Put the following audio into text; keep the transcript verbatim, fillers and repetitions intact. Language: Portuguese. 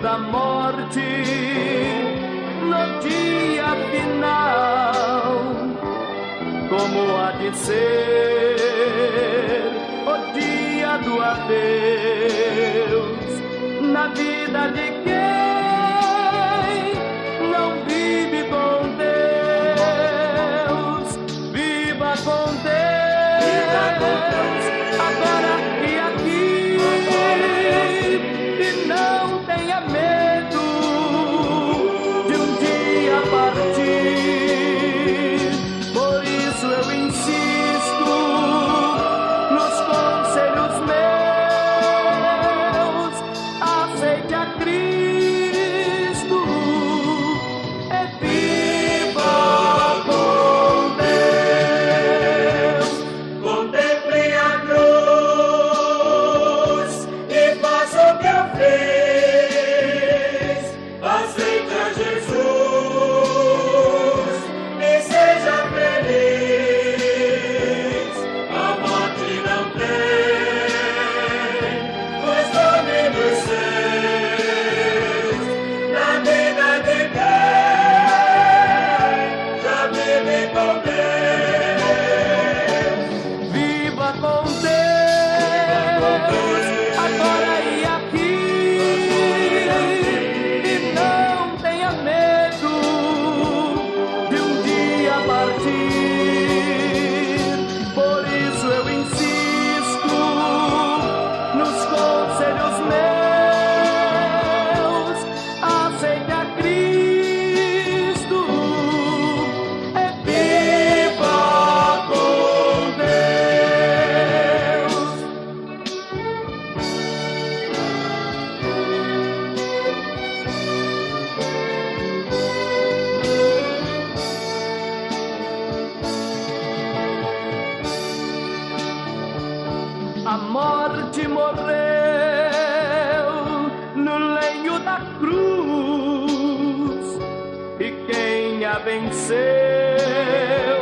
da morte, no dia final, como há de ser o dia do adeus na vida de quem não vive com Deus. Viva com Deus, viva com Deus, agora e aqui, e não tenha medo de um dia partir. Por isso eu insisto nos conselhos meus: aceite a Cristo e viva com Deus. Contemple a cruz e faça o que eu fiz. Aceite a Jesus e seja feliz. A morte não tem os domínios seus na vida de quem já vive com Deus. Viva com Deus, agora e aqui, e não tenha medo de um dia partir. Por isso eu insisto nos conselhos meus: aceite a Cristo e viva com Deus. A morte morreu no lenho da cruz, e quem a venceu